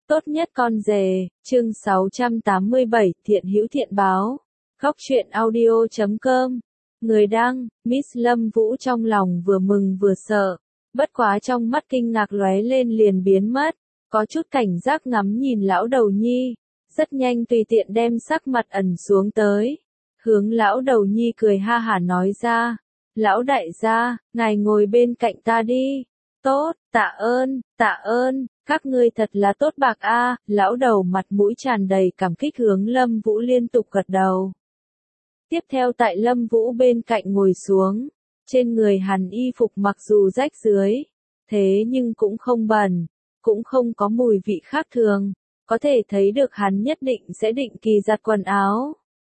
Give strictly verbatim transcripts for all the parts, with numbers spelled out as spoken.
Tốt nhất con rể, chương sáu trăm tám mươi bảy, Thiện Hữu Thiện Báo. Góc truyện audio chấm com. Người đăng, Miss Lâm Vũ trong lòng vừa mừng vừa sợ, bất quá trong mắt kinh ngạc lóe lên liền biến mất, có chút cảnh giác ngắm nhìn lão đầu nhi, rất nhanh tùy tiện đem sắc mặt ẩn xuống tới, hướng lão đầu nhi cười ha hả nói ra, lão đại gia, ngài ngồi bên cạnh ta đi. Tốt, tạ ơn, tạ ơn, các ngươi thật là tốt bạc a. Lão đầu mặt mũi tràn đầy cảm kích hướng Lâm Vũ liên tục gật đầu. Tiếp theo tại Lâm Vũ bên cạnh ngồi xuống, trên người hắn y phục mặc dù rách rưới, thế nhưng cũng không bẩn, cũng không có mùi vị khác thường, có thể thấy được hắn nhất định sẽ định kỳ giặt quần áo.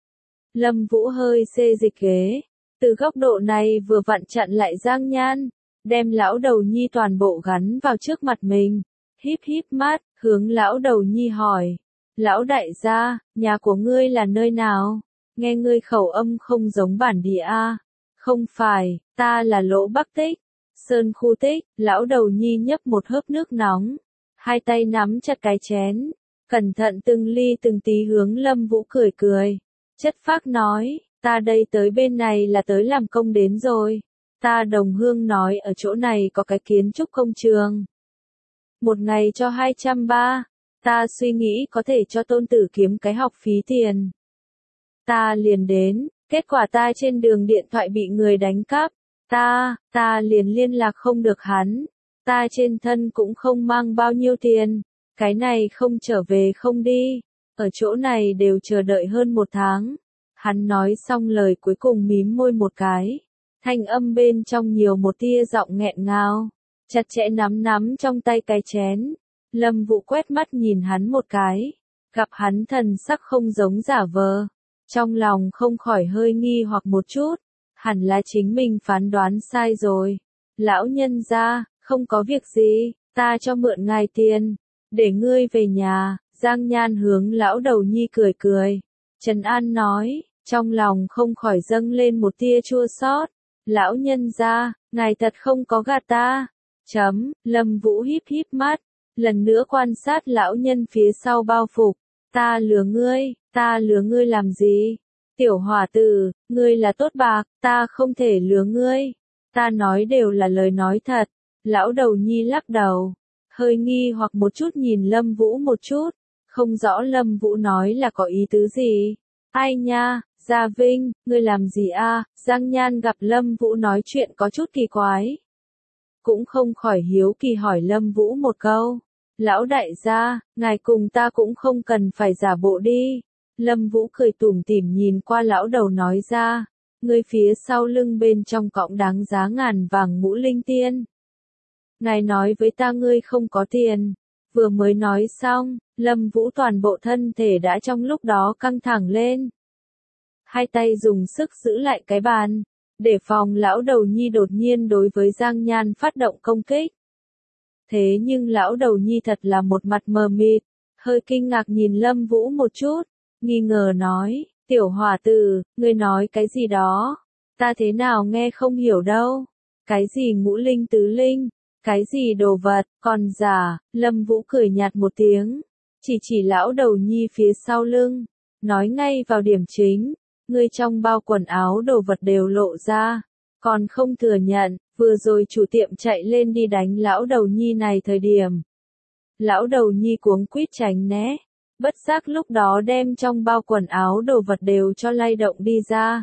Lâm Vũ hơi xê dịch ghế, từ góc độ này vừa vặn chặn lại Giang Nhan, đem lão đầu nhi toàn bộ gắn vào trước mặt mình, híp híp mắt, hướng lão đầu nhi hỏi, lão đại gia, nhà của ngươi là nơi nào? Nghe ngươi khẩu âm không giống bản địa a. Không phải, ta là Lỗ Bắc Tích, Sơn Khu Tích. Lão đầu nhi nhấp một hớp nước nóng, hai tay nắm chặt cái chén, cẩn thận từng ly từng tí hướng Lâm Vũ cười cười, chất phác nói, ta đây tới bên này là tới làm công đến rồi. Ta đồng hương nói ở chỗ này có cái kiến trúc công trường. Một ngày cho hai trăm ba, ta suy nghĩ có thể cho tôn tử kiếm cái học phí tiền. Ta liền đến, kết quả ta trên đường điện thoại bị người đánh cắp, ta, ta liền liên lạc không được hắn, ta trên thân cũng không mang bao nhiêu tiền, cái này không trở về không đi, ở chỗ này đều chờ đợi hơn một tháng. Hắn nói xong lời cuối cùng mím môi một cái. Thanh âm bên trong nhiều một tia giọng nghẹn ngào, chặt chẽ nắm nắm trong tay cái chén. Lâm Vũ quét mắt nhìn hắn một cái, gặp hắn thần sắc không giống giả vờ, trong lòng không khỏi hơi nghi hoặc một chút, hẳn là chính mình phán đoán sai rồi. Lão nhân gia, không có việc gì, ta cho mượn ngài tiền, để ngươi về nhà. Giang Nhan hướng lão đầu nhi cười cười, trấn an nói, trong lòng không khỏi dâng lên một tia chua xót. Lão nhân gia, ngài thật không có gạt ta. Chấm, Lâm Vũ híp híp mắt, lần nữa quan sát lão nhân phía sau bao phục. Ta lừa ngươi, ta lừa ngươi làm gì? Tiểu hỏa tử, ngươi là tốt bạc, ta không thể lừa ngươi. Ta nói đều là lời nói thật. Lão đầu nhi lắc đầu, hơi nghi hoặc một chút nhìn Lâm Vũ một chút, không rõ Lâm Vũ nói là có ý tứ gì. Ai nha? Gia Vinh, ngươi làm gì a? Giang Nhan gặp Lâm Vũ nói chuyện có chút kỳ quái, cũng không khỏi hiếu kỳ hỏi Lâm Vũ một câu. Lão đại gia, ngài cùng ta cũng không cần phải giả bộ đi. Lâm Vũ cười tủm tỉm nhìn qua lão đầu nói ra, ngươi phía sau lưng bên trong cõng đáng giá ngàn vàng ngũ linh tiên. Ngài nói với ta ngươi không có tiền. Vừa mới nói xong, Lâm Vũ toàn bộ thân thể đã trong lúc đó căng thẳng lên. Hai tay dùng sức giữ lại cái bàn, để phòng lão đầu nhi đột nhiên đối với Giang Nhan phát động công kích. Thế nhưng lão đầu nhi thật là một mặt mờ mịt, hơi kinh ngạc nhìn Lâm Vũ một chút, nghi ngờ nói, tiểu hỏa tử, ngươi nói cái gì đó? Ta thế nào nghe không hiểu đâu. Cái gì ngũ linh tứ linh? Cái gì đồ vật, còn giả? Lâm Vũ cười nhạt một tiếng, chỉ chỉ lão đầu nhi phía sau lưng, nói ngay vào điểm chính. Ngươi trong bao quần áo đồ vật đều lộ ra, còn không thừa nhận, vừa rồi chủ tiệm chạy lên đi đánh lão đầu nhi này thời điểm. Lão đầu nhi cuống quýt tránh né, bất giác lúc đó đem trong bao quần áo đồ vật đều cho lay động đi ra.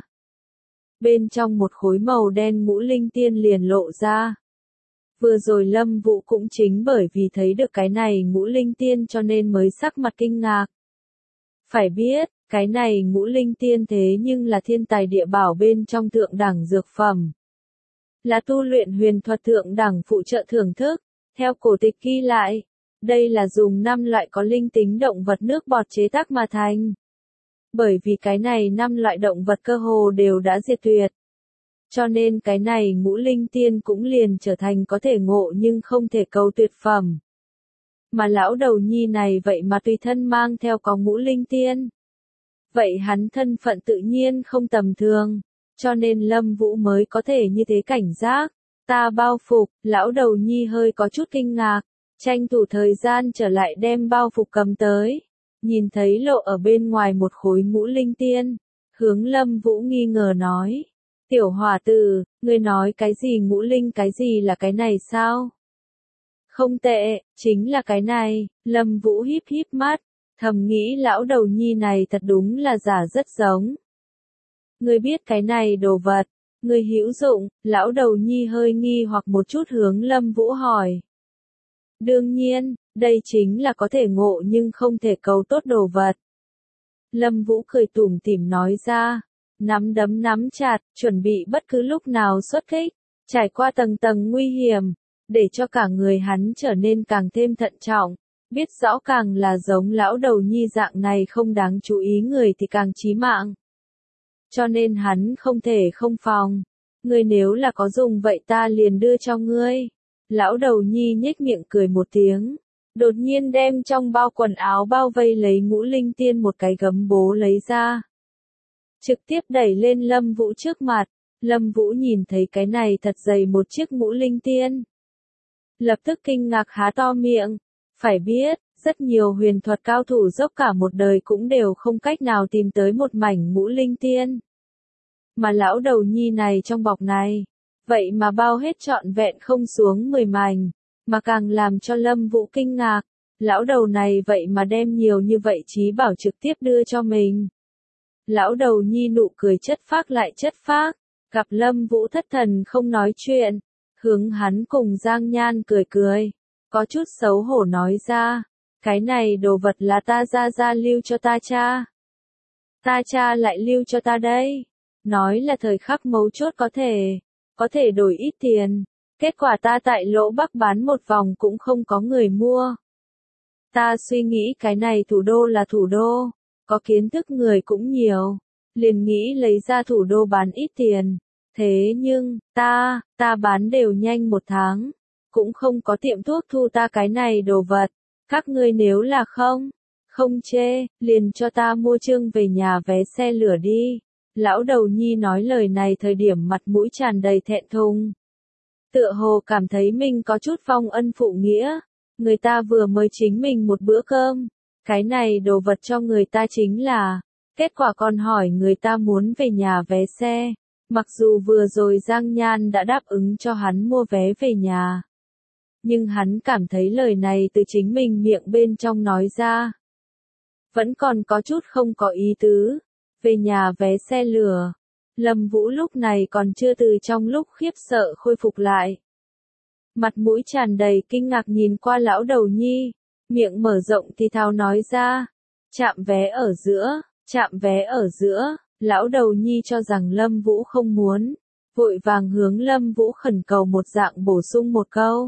Bên trong một khối màu đen ngũ linh tiên liền lộ ra. Vừa rồi Lâm Vũ cũng chính bởi vì thấy được cái này ngũ linh tiên cho nên mới sắc mặt kinh ngạc. Phải biết, cái này ngũ linh tiên thế nhưng là thiên tài địa bảo bên trong thượng đẳng dược phẩm. Là tu luyện huyền thuật thượng đẳng phụ trợ thưởng thức. Theo cổ tịch ghi lại, đây là dùng năm loại có linh tính động vật nước bọt chế tác mà thành. Bởi vì cái này năm loại động vật cơ hồ đều đã diệt tuyệt. Cho nên cái này ngũ linh tiên cũng liền trở thành có thể ngộ nhưng không thể cầu tuyệt phẩm. Mà lão đầu nhi này vậy mà tùy thân mang theo có ngũ linh tiên. Vậy hắn thân phận tự nhiên không tầm thường, cho nên Lâm Vũ mới có thể như thế cảnh giác. Ta bao phục, lão đầu nhi hơi có chút kinh ngạc, tranh thủ thời gian trở lại đem bao phục cầm tới. Nhìn thấy lộ ở bên ngoài một khối ngũ linh tiên, hướng Lâm Vũ nghi ngờ nói. Tiểu hòa tử, ngươi nói cái gì ngũ linh cái gì là cái này sao? Không tệ, chính là cái này, Lâm Vũ híp híp mắt, thầm nghĩ lão đầu nhi này thật đúng là giả rất giống. Ngươi biết cái này đồ vật, ngươi hữu dụng, lão đầu nhi hơi nghi hoặc một chút hướng Lâm Vũ hỏi. Đương nhiên, đây chính là có thể ngộ nhưng không thể cầu tốt đồ vật. Lâm Vũ cười tủm tỉm nói ra, nắm đấm nắm chặt, chuẩn bị bất cứ lúc nào xuất kích, trải qua tầng tầng nguy hiểm, để cho cả người hắn trở nên càng thêm thận trọng, biết rõ càng là giống lão đầu nhi dạng này không đáng chú ý người thì càng chí mạng. Cho nên hắn không thể không phòng, ngươi nếu là có dùng vậy ta liền đưa cho ngươi. Lão đầu nhi nhếch miệng cười một tiếng, đột nhiên đem trong bao quần áo bao vây lấy ngũ linh tiên một cái gấm bố lấy ra. Trực tiếp đẩy lên Lâm Vũ trước mặt, Lâm Vũ nhìn thấy cái này thật dày một chiếc ngũ linh tiên. Lập tức kinh ngạc há to miệng, phải biết, rất nhiều huyền thuật cao thủ dốc cả một đời cũng đều không cách nào tìm tới một mảnh ngũ linh tiên. Mà lão đầu nhi này trong bọc này, vậy mà bao hết trọn vẹn không xuống mười mảnh, mà càng làm cho Lâm Vũ kinh ngạc, lão đầu này vậy mà đem nhiều như vậy chí bảo trực tiếp đưa cho mình. Lão đầu nhi nụ cười chất phác lại chất phác, gặp Lâm Vũ thất thần không nói chuyện, hướng hắn cùng Giang Nhan cười cười, có chút xấu hổ nói ra, cái này đồ vật là ta ra ra lưu cho ta cha. Ta cha lại lưu cho ta đây, nói là thời khắc mấu chốt có thể, có thể đổi ít tiền, kết quả ta tại Lỗ Bắc bán một vòng cũng không có người mua. Ta suy nghĩ cái này thủ đô là thủ đô, có kiến thức người cũng nhiều, liền nghĩ lấy ra thủ đô bán ít tiền. Thế nhưng, ta, ta bán đều nhanh một tháng, cũng không có tiệm thuốc thu ta cái này đồ vật, các ngươi nếu là không, không chê, liền cho ta mua chương về nhà vé xe lửa đi. Lão đầu nhi nói lời này thời điểm mặt mũi tràn đầy thẹn thùng. Tựa hồ cảm thấy mình có chút vong ân phụ nghĩa, người ta vừa mới chính mình một bữa cơm, cái này đồ vật cho người ta chính là, kết quả còn hỏi người ta muốn về nhà vé xe. Mặc dù vừa rồi Giang Nhan đã đáp ứng cho hắn mua vé về nhà, nhưng hắn cảm thấy lời này từ chính mình miệng bên trong nói ra, vẫn còn có chút không có ý tứ. Về nhà vé xe lửa, Lâm Vũ lúc này còn chưa từ trong lúc khiếp sợ khôi phục lại. Mặt mũi tràn đầy kinh ngạc nhìn qua lão đầu nhi, miệng mở rộng thì thào nói ra, chạm vé ở giữa, chạm vé ở giữa. Lão đầu nhi cho rằng Lâm Vũ không muốn, vội vàng hướng Lâm Vũ khẩn cầu một dạng bổ sung một câu.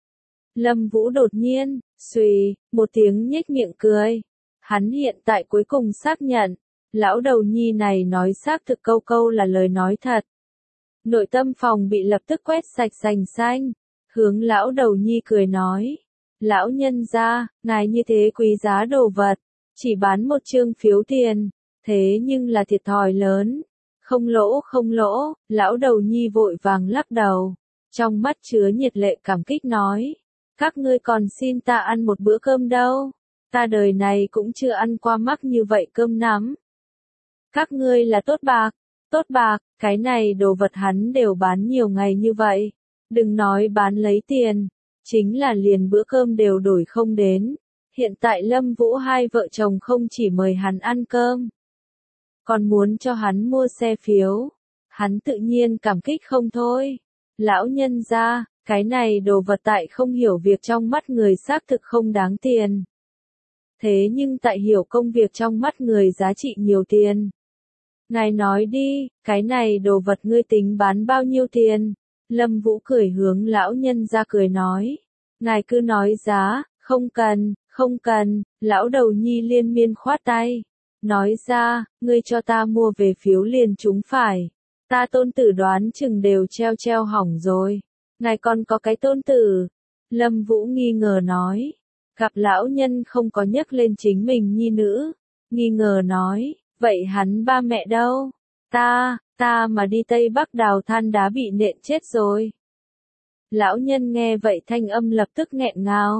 Lâm Vũ đột nhiên, xùy, một tiếng nhếch miệng cười. Hắn hiện tại cuối cùng xác nhận, lão đầu nhi này nói xác thực câu câu là lời nói thật. Nội tâm phòng bị lập tức quét sạch sành xanh, hướng lão đầu nhi cười nói. Lão nhân gia, ngài như thế quý giá đồ vật, chỉ bán một chương phiếu tiền. Thế nhưng là thiệt thòi lớn, không lỗ không lỗ, lão đầu nhi vội vàng lắc đầu, trong mắt chứa nhiệt lệ cảm kích nói, các ngươi còn xin ta ăn một bữa cơm đâu, ta đời này cũng chưa ăn qua mắc như vậy cơm nắm. Các ngươi là tốt bạc, tốt bạc, cái này đồ vật hắn đều bán nhiều ngày như vậy, đừng nói bán lấy tiền, chính là liền bữa cơm đều đổi không đến. Hiện tại Lâm Vũ hai vợ chồng không chỉ mời hắn ăn cơm, còn muốn cho hắn mua xe phiếu, hắn tự nhiên cảm kích không thôi. Lão nhân gia, cái này đồ vật tại không hiểu việc trong mắt người xác thực không đáng tiền. Thế nhưng tại hiểu công việc trong mắt người giá trị nhiều tiền. Ngài nói đi, cái này đồ vật ngươi tính bán bao nhiêu tiền? Lâm Vũ cười hướng lão nhân gia cười nói. Ngài cứ nói giá, không cần, không cần, lão đầu nhi liên miên khoát tay. Nói ra, ngươi cho ta mua về phiếu liền chúng phải. Ta tôn tử đoán chừng đều treo treo hỏng rồi. Ngài còn có cái tôn tử. Lâm Vũ nghi ngờ nói. Gặp lão nhân không có nhắc lên chính mình nhi nữ. Nghi ngờ nói, vậy hắn ba mẹ đâu? Ta, ta mà đi Tây Bắc đào than đá bị nện chết rồi. Lão nhân nghe vậy thanh âm lập tức nghẹn ngào.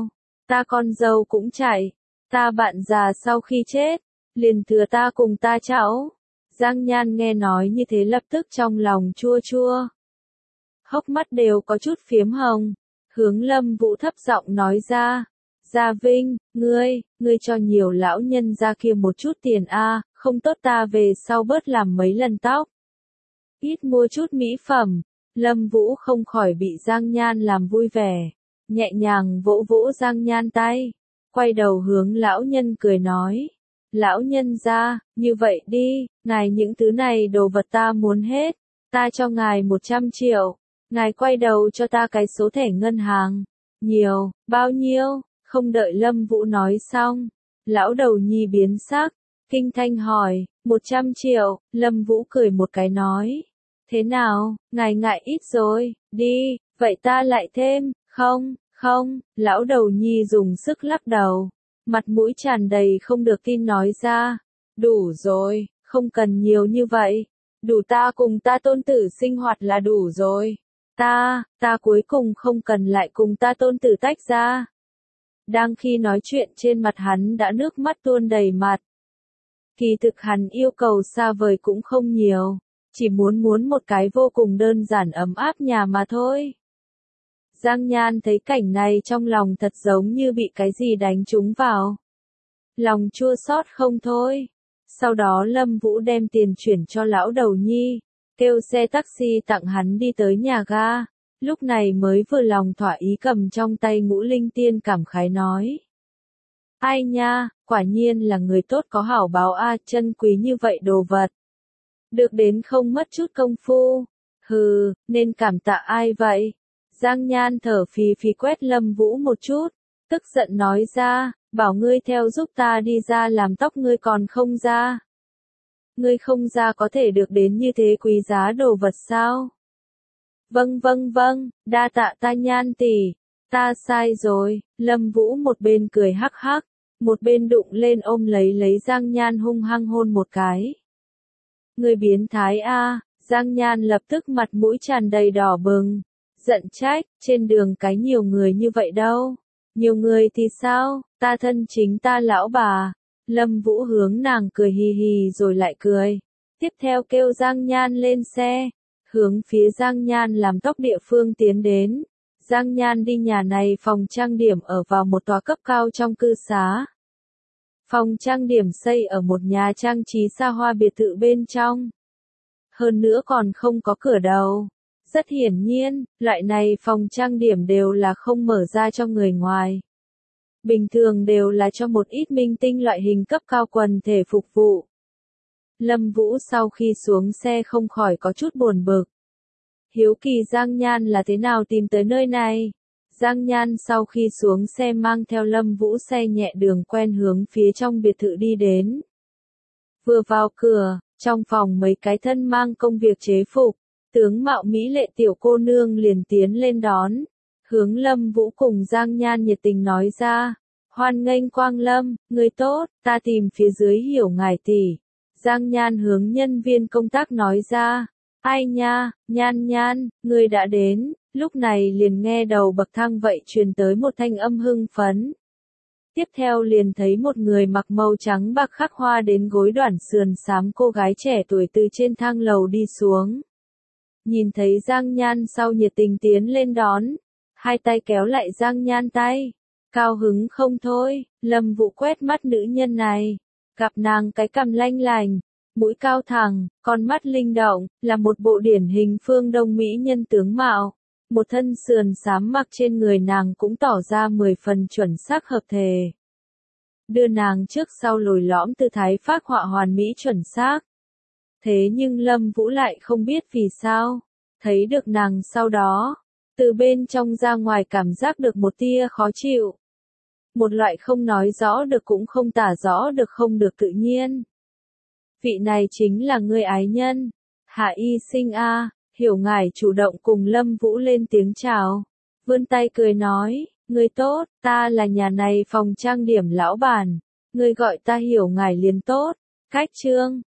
ta con dâu cũng chạy, ta bạn già sau khi chết, liền thừa ta cùng ta cháu. Giang Nhan nghe nói như thế lập tức trong lòng chua chua. Hốc mắt đều có chút phiếm hồng, hướng Lâm Vũ thấp giọng nói ra. Gia Vinh, ngươi, ngươi cho nhiều lão nhân ra kia một chút tiền a, không tốt ta về sau bớt làm mấy lần tóc. Ít mua chút mỹ phẩm, Lâm Vũ không khỏi bị Giang Nhan làm vui vẻ, nhẹ nhàng vỗ vỗ Giang Nhan tay, quay đầu hướng lão nhân cười nói. Lão nhân ra, như vậy đi, ngài những thứ này đồ vật ta muốn hết, ta cho ngài một trăm triệu, ngài quay đầu cho ta cái số thẻ ngân hàng. Nhiều, bao nhiêu? Không đợi Lâm Vũ nói xong, lão đầu nhi biến sắc, kinh thanh hỏi, một trăm triệu, Lâm Vũ cười một cái nói. Thế nào, ngài ngại ít rồi, đi, vậy ta lại thêm, không, không, lão đầu nhi dùng sức lắc đầu, mặt mũi tràn đầy không được tin nói ra. Đủ rồi, không cần nhiều như vậy, đủ ta cùng ta tôn tử sinh hoạt là đủ rồi. Ta, ta cuối cùng không cần lại cùng ta tôn tử tách ra. Đang khi nói chuyện trên mặt hắn đã nước mắt tuôn đầy mặt. Kỳ thực hắn yêu cầu xa vời cũng không nhiều, chỉ muốn muốn một cái vô cùng đơn giản ấm áp nhà mà thôi. Giang Nhan thấy cảnh này trong lòng thật giống như bị cái gì đánh trúng vào. Lòng chua xót không thôi. Sau đó Lâm Vũ đem tiền chuyển cho lão đầu nhi, kêu xe taxi tặng hắn đi tới nhà ga. Lúc này mới vừa lòng thỏa ý cầm trong tay ngũ linh tiên cảm khái nói. Ai nha, quả nhiên là người tốt có hảo báo a, chân quý như vậy đồ vật. Được đến không mất chút công phu. Hừ, nên cảm tạ ai vậy? Giang Nhan thở phì phì quét Lâm Vũ một chút, tức giận nói ra, bảo ngươi theo giúp ta đi ra làm tóc ngươi còn không ra. Ngươi không ra có thể được đến như thế quý giá đồ vật sao? Vâng vâng vâng, đa tạ ta Nhan tỷ, ta sai rồi. Lâm Vũ một bên cười hắc hắc, một bên đụng lên ôm lấy lấy Giang Nhan hung hăng hôn một cái. Ngươi biến thái a, Giang Nhan lập tức mặt mũi tràn đầy đỏ bừng, giận trách, trên đường cái nhiều người như vậy đâu, nhiều người thì sao, ta thân chính ta lão bà. Lâm Vũ hướng nàng cười hì hì rồi lại cười, tiếp theo kêu Giang Nhan lên xe, hướng phía Giang Nhan làm tóc địa phương tiến đến. Giang Nhan đi nhà này phòng trang điểm ở vào một tòa cấp cao trong cư xá. Phòng trang điểm xây ở một nhà trang trí xa hoa biệt thự bên trong. Hơn nữa còn không có cửa đầu. Rất hiển nhiên, loại này phòng trang điểm đều là không mở ra cho người ngoài. Bình thường đều là cho một ít minh tinh loại hình cấp cao quần thể phục vụ. Lâm Vũ sau khi xuống xe không khỏi có chút buồn bực. Hiếu kỳ Giang Nhan là thế nào tìm tới nơi này. Giang Nhan sau khi xuống xe mang theo Lâm Vũ xe nhẹ đường quen hướng phía trong biệt thự đi đến. Vừa vào cửa, trong phòng mấy cái thân mang công việc chế phục, tướng mạo mỹ lệ tiểu cô nương liền tiến lên đón, hướng Lâm Vũ cùng Giang Nhan nhiệt tình nói ra, hoan nghênh Quang Lâm, người tốt, ta tìm phía dưới hiểu ngài tỷ. Giang Nhan hướng nhân viên công tác nói ra, ai nha, Nhan Nhan, người đã đến. Lúc này liền nghe đầu bậc thang vậy truyền tới một thanh âm hưng phấn. Tiếp theo liền thấy một người mặc màu trắng bạc khắc hoa đến gối đoản sườn xám cô gái trẻ tuổi từ trên thang lầu đi xuống. Nhìn thấy Giang Nhan sau nhiệt tình tiến lên đón, hai tay kéo lại Giang Nhan tay, cao hứng không thôi. Lâm Vũ quét mắt nữ nhân này, gặp nàng cái cằm lanh lành, mũi cao thẳng, con mắt linh động, là một bộ điển hình phương Đông mỹ nhân tướng mạo. Một thân sườn xám mặc trên người nàng cũng tỏ ra mười phần chuẩn xác hợp thể. Đưa nàng trước sau lồi lõm tư thái phác họa hoàn mỹ chuẩn xác. Thế nhưng Lâm Vũ lại không biết vì sao, thấy được nàng sau đó, từ bên trong ra ngoài cảm giác được một tia khó chịu. Một loại không nói rõ được cũng không tả rõ được không được tự nhiên. Vị này chính là ngươi ái nhân, Hạ Y Sinh a. Hiểu ngài chủ động cùng Lâm Vũ lên tiếng chào, vươn tay cười nói, người tốt, ta là nhà này phòng trang điểm lão bản, người gọi ta Hiểu ngài liền tốt. Cách chương